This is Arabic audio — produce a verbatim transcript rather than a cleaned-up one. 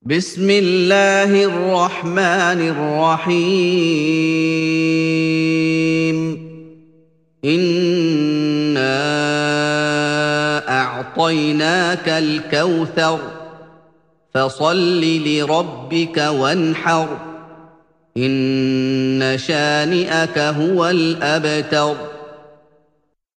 بسم الله الرحمن الرحيم إنا أعطيناك الكوثر فصل لربك وانحر إن شانئك هو الأبتر